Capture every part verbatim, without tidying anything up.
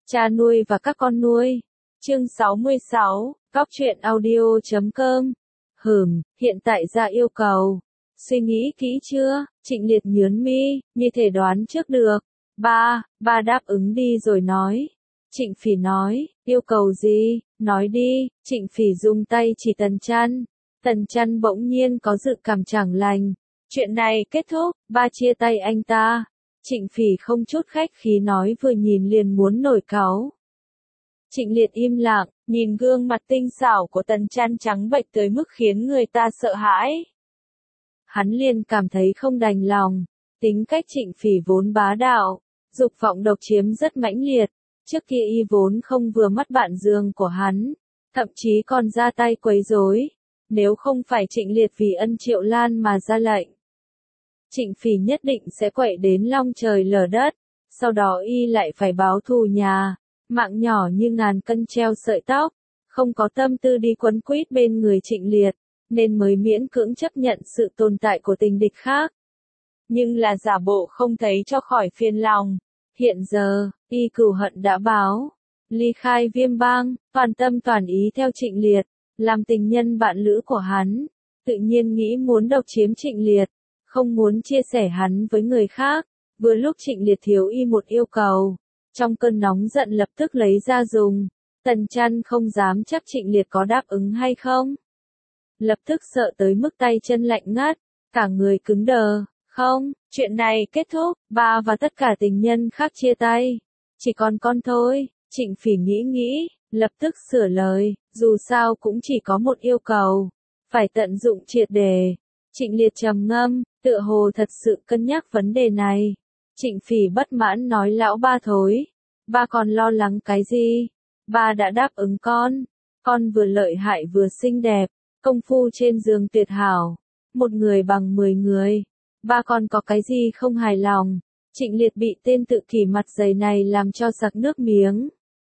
Cha nuôi và các con nuôi. Chương sáu mươi sáu, Cóc truyện audio chấm com. Hừm, hiện tại ra yêu cầu. Suy nghĩ kỹ chưa? Trịnh Liệt nhướng mi, như thể đoán trước được. Ba, ba đáp ứng đi rồi nói. Trịnh Phỉ nói, yêu cầu gì? Nói đi. Trịnh Phỉ dùng tay chỉ Tần Chăn. Tần Chăn bỗng nhiên có dự cảm chẳng lành. Chuyện này kết thúc, ba chia tay anh ta. Trịnh Phỉ không chút khách khí nói vừa nhìn liền muốn nổi cáu. Trịnh Liệt im lặng, nhìn gương mặt tinh xảo của Tần Chăn trắng bệch tới mức khiến người ta sợ hãi. Hắn liền cảm thấy không đành lòng, tính cách Trịnh Phỉ vốn bá đạo, dục vọng độc chiếm rất mãnh liệt, trước kia y vốn không vừa mắt bạn giường của hắn, thậm chí còn ra tay quấy rối, nếu không phải Trịnh Liệt vì ân Triệu Lan mà ra lệnh. Trịnh Phỉ nhất định sẽ quậy đến long trời lở đất, sau đó y lại phải báo thù nhà, mạng nhỏ như ngàn cân treo sợi tóc, không có tâm tư đi quấn quýt bên người Trịnh Liệt, nên mới miễn cưỡng chấp nhận sự tồn tại của tình địch khác. Nhưng là giả bộ không thấy cho khỏi phiền lòng. Hiện giờ, y cừu hận đã báo, ly khai Viêm Bang, toàn tâm toàn ý theo Trịnh Liệt, làm tình nhân bạn lữ của hắn, tự nhiên nghĩ muốn độc chiếm Trịnh Liệt, không muốn chia sẻ hắn với người khác. Vừa lúc Trịnh Liệt thiếu y một yêu cầu, trong cơn nóng giận lập tức lấy ra dùng. Tần Chăn không dám chắc Trịnh Liệt có đáp ứng hay không. Lập tức sợ tới mức tay chân lạnh ngắt, cả người cứng đờ. Không, chuyện này kết thúc, ba và tất cả tình nhân khác chia tay. Chỉ còn con thôi. Trịnh Phỉ nghĩ nghĩ, lập tức sửa lời, dù sao cũng chỉ có một yêu cầu, phải tận dụng triệt để. Trịnh Liệt trầm ngâm, tựa hồ thật sự cân nhắc vấn đề này. Trịnh Phỉ bất mãn nói lão ba thối, ba còn lo lắng cái gì? Ba đã đáp ứng con, con vừa lợi hại vừa xinh đẹp, công phu trên giường tuyệt hảo, một người bằng mười người. Ba còn có cái gì không hài lòng? Trịnh Liệt bị tên tự kỷ mặt dày này làm cho sặc nước miếng.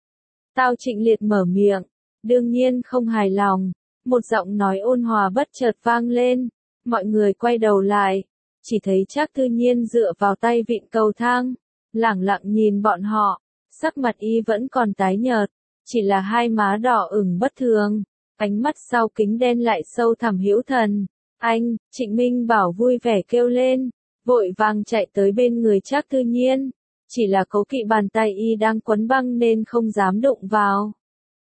Tao Trịnh Liệt mở miệng, đương nhiên không hài lòng. Một giọng nói ôn hòa bất chợt vang lên, mọi người quay đầu lại, chỉ thấy Trác Tư Nhiên dựa vào tay vịn cầu thang, lẳng lặng nhìn bọn họ, sắc mặt y vẫn còn tái nhợt, chỉ là hai má đỏ ửng bất thường, ánh mắt sau kính đen lại sâu thẳm hữu thần. Anh, Trịnh Minh Bảo vui vẻ kêu lên, vội vàng chạy tới bên người Trác Tư Nhiên, chỉ là cố kỵ bàn tay y đang quấn băng nên không dám đụng vào.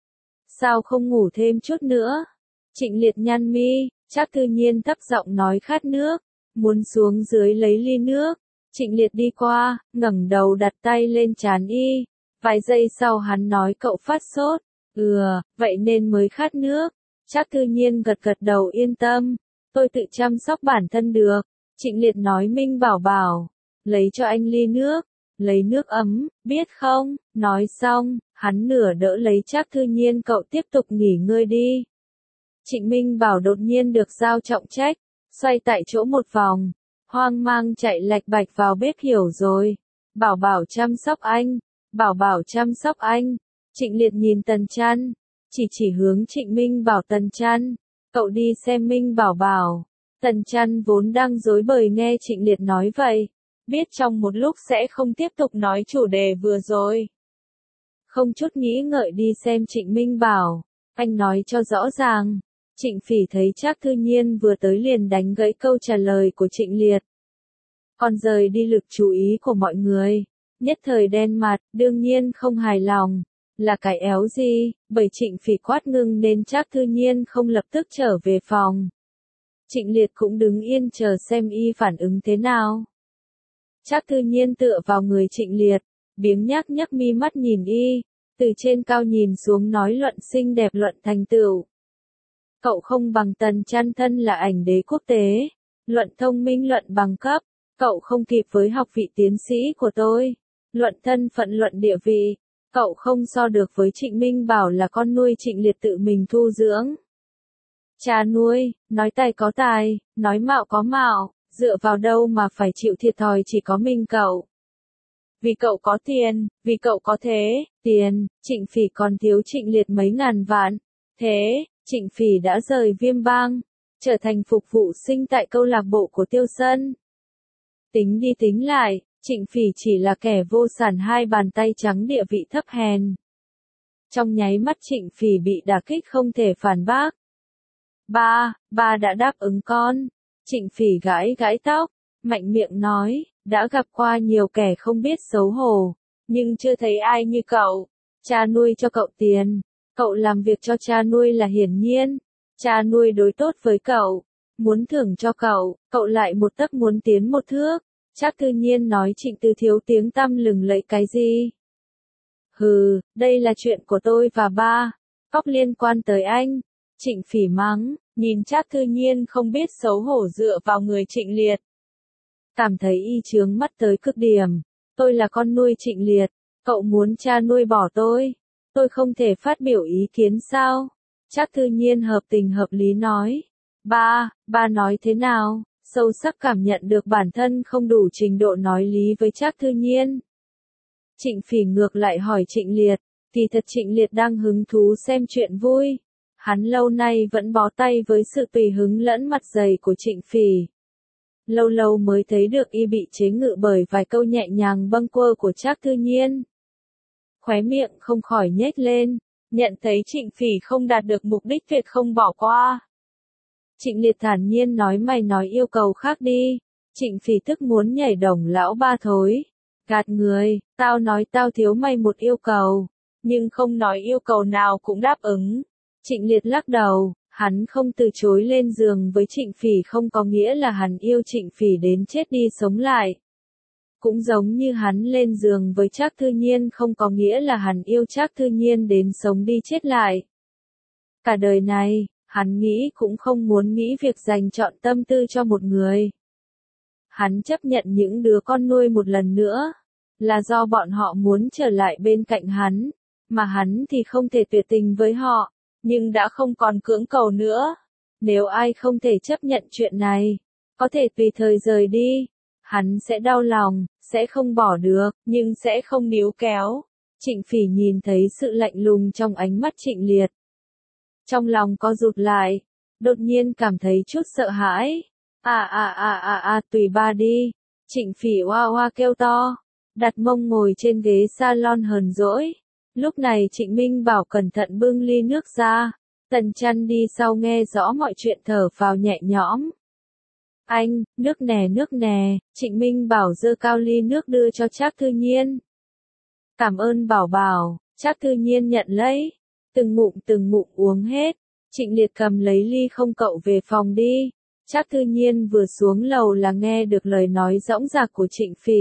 Sao không ngủ thêm chút nữa? Trịnh Liệt nhăn mi, Trác Tư Nhiên thấp giọng nói khát nước, muốn xuống dưới lấy ly nước. Trịnh Liệt đi qua, ngẩng đầu đặt tay lên trán y, vài giây sau hắn nói cậu phát sốt, ừ, vậy nên mới khát nước. Trác Tư Nhiên gật gật đầu yên tâm. Tôi tự chăm sóc bản thân được. Trịnh Liệt nói Minh Bảo bảo, lấy cho anh ly nước, lấy nước ấm, biết không? Nói xong, hắn nửa đỡ lấy Trác Tư Nhiên cậu tiếp tục nghỉ ngơi đi. Trịnh Minh Bảo đột nhiên được giao trọng trách, xoay tại chỗ một vòng, hoang mang chạy lạch bạch vào bếp hiểu rồi. Bảo bảo chăm sóc anh, bảo bảo chăm sóc anh. Trịnh Liệt nhìn Tần Chăn, chỉ chỉ hướng Trịnh Minh Bảo Tần Chăn. Cậu đi xem Minh Bảo bảo. Tần Chăn vốn đang rối bời nghe Trịnh Liệt nói vậy, biết trong một lúc sẽ không tiếp tục nói chủ đề vừa rồi. Không chút nghĩ ngợi đi xem Trịnh Minh Bảo, anh nói cho rõ ràng. Trịnh Phỉ thấy Trác Tư Nhiên vừa tới liền đánh gãy câu trả lời của Trịnh Liệt. Còn rời đi lực chú ý của mọi người, nhất thời đen mặt, đương nhiên không hài lòng. Là cái éo gì, bởi Trịnh Phỉ quát ngưng nên Trác Tư Nhiên không lập tức trở về phòng. Trịnh Liệt cũng đứng yên chờ xem y phản ứng thế nào. Trác Tư Nhiên tựa vào người Trịnh Liệt, biếng nhác nhác mi mắt nhìn y, từ trên cao nhìn xuống nói luận xinh đẹp luận thành tựu. Cậu không bằng Tần Chăn thân là ảnh đế quốc tế, luận thông minh luận bằng cấp, cậu không kịp với học vị tiến sĩ của tôi, luận thân phận luận địa vị. Cậu không so được với Trịnh Minh Bảo là con nuôi Trịnh Liệt tự mình thu dưỡng. Cha nuôi, nói tài có tài, nói mạo có mạo, dựa vào đâu mà phải chịu thiệt thòi chỉ có mình cậu. Vì cậu có tiền, vì cậu có thế, tiền, Trịnh Phỉ còn thiếu Trịnh Liệt mấy ngàn vạn. Thế, Trịnh Phỉ đã rời Viêm Bang, trở thành phục vụ sinh tại câu lạc bộ của Tiêu Sân. Tính đi tính lại, Trịnh Phỉ chỉ là kẻ vô sản hai bàn tay trắng địa vị thấp hèn. Trong nháy mắt Trịnh Phỉ bị đả kích không thể phản bác. Ba, ba đã đáp ứng con. Trịnh Phỉ gãi gãi tóc, mạnh miệng nói, đã gặp qua nhiều kẻ không biết xấu hổ, nhưng chưa thấy ai như cậu. Cha nuôi cho cậu tiền, cậu làm việc cho cha nuôi là hiển nhiên. Cha nuôi đối tốt với cậu, muốn thưởng cho cậu, cậu lại một tấc muốn tiến một thước. Trác Thư Nhiên nói Trịnh Tư Thiếu tiếng tăm lừng lẫy cái gì? Hừ, đây là chuyện của tôi và ba, cóc liên quan tới anh. Trịnh Phỉ mắng, nhìn Trác Thư Nhiên không biết xấu hổ dựa vào người Trịnh Liệt. Cảm thấy y chướng mắt tới cực điểm. Tôi là con nuôi Trịnh Liệt, cậu muốn cha nuôi bỏ tôi, tôi không thể phát biểu ý kiến sao? Trác Thư Nhiên hợp tình hợp lý nói. Ba, ba nói thế nào? Sâu sắc cảm nhận được bản thân không đủ trình độ nói lý với Trác Thư Nhiên. Trịnh Phỉ ngược lại hỏi Trịnh Liệt, kỳ thật Trịnh Liệt đang hứng thú xem chuyện vui. Hắn lâu nay vẫn bó tay với sự tùy hứng lẫn mặt dày của Trịnh Phỉ. Lâu lâu mới thấy được y bị chế ngự bởi vài câu nhẹ nhàng bâng quơ của Trác Thư Nhiên. Khóe miệng không khỏi nhếch lên, nhận thấy Trịnh Phỉ không đạt được mục đích tuyệt không bỏ qua. Trịnh Liệt thản nhiên nói mày nói yêu cầu khác đi. Trịnh Phỉ tức muốn nhảy đồng lão ba thối. Gạt người, tao nói tao thiếu mày một yêu cầu, nhưng không nói yêu cầu nào cũng đáp ứng. Trịnh Liệt lắc đầu, hắn không từ chối lên giường với Trịnh Phỉ không có nghĩa là hắn yêu Trịnh Phỉ đến chết đi sống lại. Cũng giống như hắn lên giường với Trác Thư Nhiên không có nghĩa là hắn yêu Trác Thư Nhiên đến sống đi chết lại. Cả đời này, hắn nghĩ cũng không muốn nghĩ việc dành trọn tâm tư cho một người. Hắn chấp nhận những đứa con nuôi một lần nữa, là do bọn họ muốn trở lại bên cạnh hắn, mà hắn thì không thể tuyệt tình với họ, nhưng đã không còn cưỡng cầu nữa. Nếu ai không thể chấp nhận chuyện này, có thể tùy thời rời đi, hắn sẽ đau lòng, sẽ không bỏ được, nhưng sẽ không níu kéo. Trịnh Phỉ nhìn thấy sự lạnh lùng trong ánh mắt Trịnh Liệt. Trong lòng co rụt lại, đột nhiên cảm thấy chút sợ hãi. À à à à à tùy ba đi. Trịnh Phỉ oa oa kêu to, đặt mông ngồi trên ghế salon hờn dỗi. Lúc này Trịnh Minh Bảo cẩn thận bưng ly nước ra. Tần Chăn đi sau nghe rõ mọi chuyện thở phào nhẹ nhõm. Anh, nước nè nước nè, Trịnh Minh Bảo giơ cao ly nước đưa cho Trác Thư Nhiên. Cảm ơn Bảo Bảo, Trác Thư Nhiên nhận lấy. Từng ngụm từng ngụm uống hết. Trịnh Liệt cầm lấy ly không cậu về phòng đi. Trác Thư Nhiên vừa xuống lầu là nghe được lời nói dõng dạc của Trịnh Phỉ.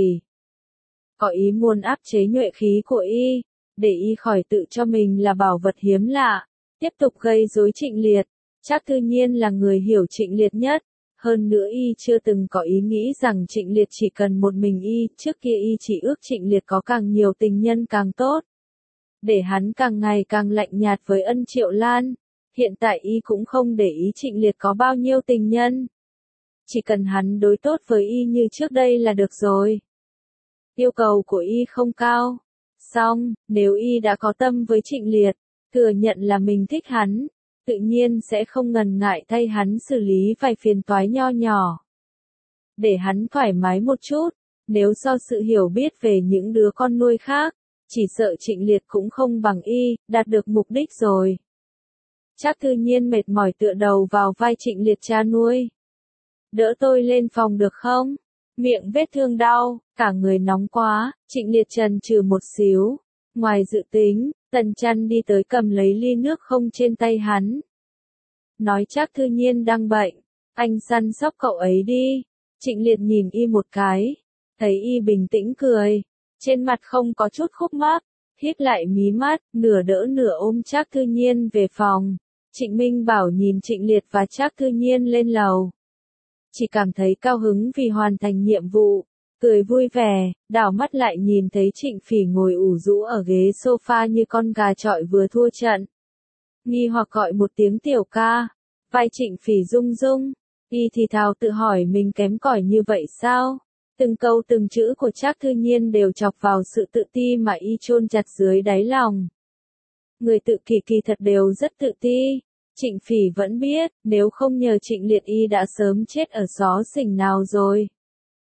Có ý muốn áp chế nhuệ khí của y, để y khỏi tự cho mình là bảo vật hiếm lạ, tiếp tục gây rối Trịnh Liệt. Trác Thư Nhiên là người hiểu Trịnh Liệt nhất, hơn nữa y chưa từng có ý nghĩ rằng Trịnh Liệt chỉ cần một mình y, trước kia y chỉ ước Trịnh Liệt có càng nhiều tình nhân càng tốt. Để hắn càng ngày càng lạnh nhạt với Ân Triệu Lan. Hiện tại y cũng không để ý Trịnh Liệt có bao nhiêu tình nhân. Chỉ cần hắn đối tốt với y như trước đây là được rồi. Yêu cầu của y không cao. Xong, nếu y đã có tâm với Trịnh Liệt, thừa nhận là mình thích hắn, tự nhiên sẽ không ngần ngại thay hắn xử lý vài phiền toái nho nhỏ. Để hắn thoải mái một chút, nếu do sự hiểu biết về những đứa con nuôi khác, chỉ sợ Trịnh Liệt cũng không bằng y, đạt được mục đích rồi. Trác Thư Nhiên mệt mỏi tựa đầu vào vai Trịnh Liệt cha nuôi. Đỡ tôi lên phòng được không? Miệng vết thương đau, cả người nóng quá, Trịnh Liệt chần chừ một xíu. Ngoài dự tính, Tần Chăn đi tới cầm lấy ly nước không trên tay hắn. Nói Trác Thư Nhiên đang bệnh, anh săn sóc cậu ấy đi. Trịnh Liệt nhìn y một cái, thấy y bình tĩnh cười, trên mặt không có chút khúc mắc, hít lại mí mắt, nửa đỡ nửa ôm Trác Thư Nhiên về phòng. Trịnh Minh Bảo nhìn Trịnh Liệt và Trác Thư Nhiên lên lầu. Chỉ cảm thấy cao hứng vì hoàn thành nhiệm vụ, cười vui vẻ, đảo mắt lại nhìn thấy Trịnh Phỉ ngồi ủ rũ ở ghế sofa như con gà chọi vừa thua trận. Nghi hoặc gọi một tiếng tiểu ca, vai Trịnh Phỉ rung rung, y thì thào tự hỏi mình kém cỏi như vậy sao? Từng câu từng chữ của Trác Thư Nhiên đều chọc vào sự tự ti mà y chôn chặt dưới đáy lòng. Người tự kỷ kỳ thật đều rất tự ti. Trịnh Phỉ vẫn biết, nếu không nhờ Trịnh Liệt y đã sớm chết ở xó xỉnh nào rồi.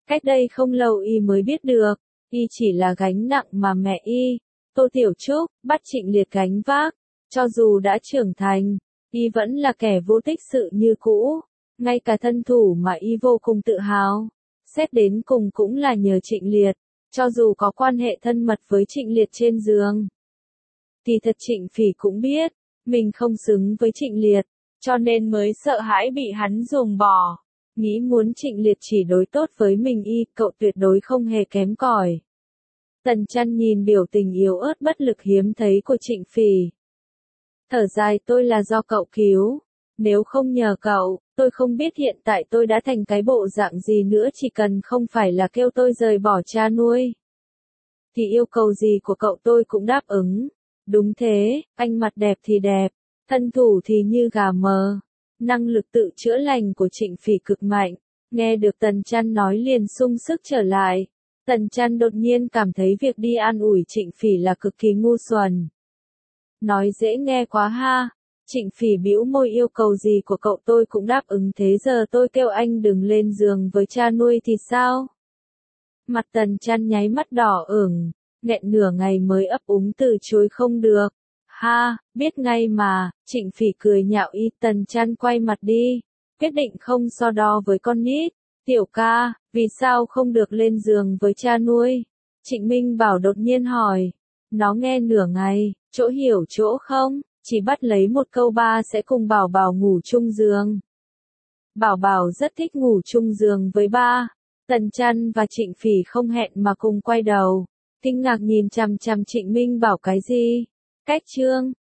Cách đây không lâu y mới biết được, y chỉ là gánh nặng mà mẹ y, Tô Tiểu Trúc, bắt Trịnh Liệt gánh vác. Cho dù đã trưởng thành, y vẫn là kẻ vô tích sự như cũ, ngay cả thân thủ mà y vô cùng tự hào. Xét đến cùng cũng là nhờ Trịnh Liệt, cho dù có quan hệ thân mật với Trịnh Liệt trên giường. Thì thật Trịnh Phỉ cũng biết, mình không xứng với Trịnh Liệt, cho nên mới sợ hãi bị hắn ruồng bỏ. Nghĩ muốn Trịnh Liệt chỉ đối tốt với mình y, cậu tuyệt đối không hề kém cỏi. Tần Chăn nhìn biểu tình yếu ớt bất lực hiếm thấy của Trịnh Phỉ. Thở dài, tôi là do cậu cứu. Nếu không nhờ cậu, tôi không biết hiện tại tôi đã thành cái bộ dạng gì nữa, chỉ cần không phải là kêu tôi rời bỏ cha nuôi. Thì yêu cầu gì của cậu tôi cũng đáp ứng. Đúng thế, anh mặt đẹp thì đẹp, thân thủ thì như gà mờ. Năng lực tự chữa lành của Trịnh Phỉ cực mạnh, nghe được Tần Chăn nói liền sung sức trở lại. Tần Chăn đột nhiên cảm thấy việc đi an ủi Trịnh Phỉ là cực kỳ ngu xuẩn. Nói dễ nghe quá ha, Trịnh Phỉ bĩu môi, yêu cầu gì của cậu tôi cũng đáp ứng, thế giờ tôi kêu anh đừng lên giường với cha nuôi thì sao? Mặt Tần Chăn nháy mắt đỏ ửng, nghẹn nửa ngày mới ấp úng từ chối không được. Ha, biết ngay mà, Trịnh Phỉ cười nhạo y. Tần Chăn quay mặt đi, quyết định không so đo với con nít. Tiểu ca, vì sao không được lên giường với cha nuôi? Trịnh Minh Bảo đột nhiên hỏi. Nó nghe nửa ngày, chỗ hiểu chỗ không, chỉ bắt lấy một câu ba sẽ cùng Bảo Bảo ngủ chung giường. Bảo Bảo rất thích ngủ chung giường với ba. Tần Chăn và Trịnh Phỉ không hẹn mà cùng quay đầu, kinh ngạc nhìn chằm chằm Trịnh Minh Bảo. Cái gì? Cách chương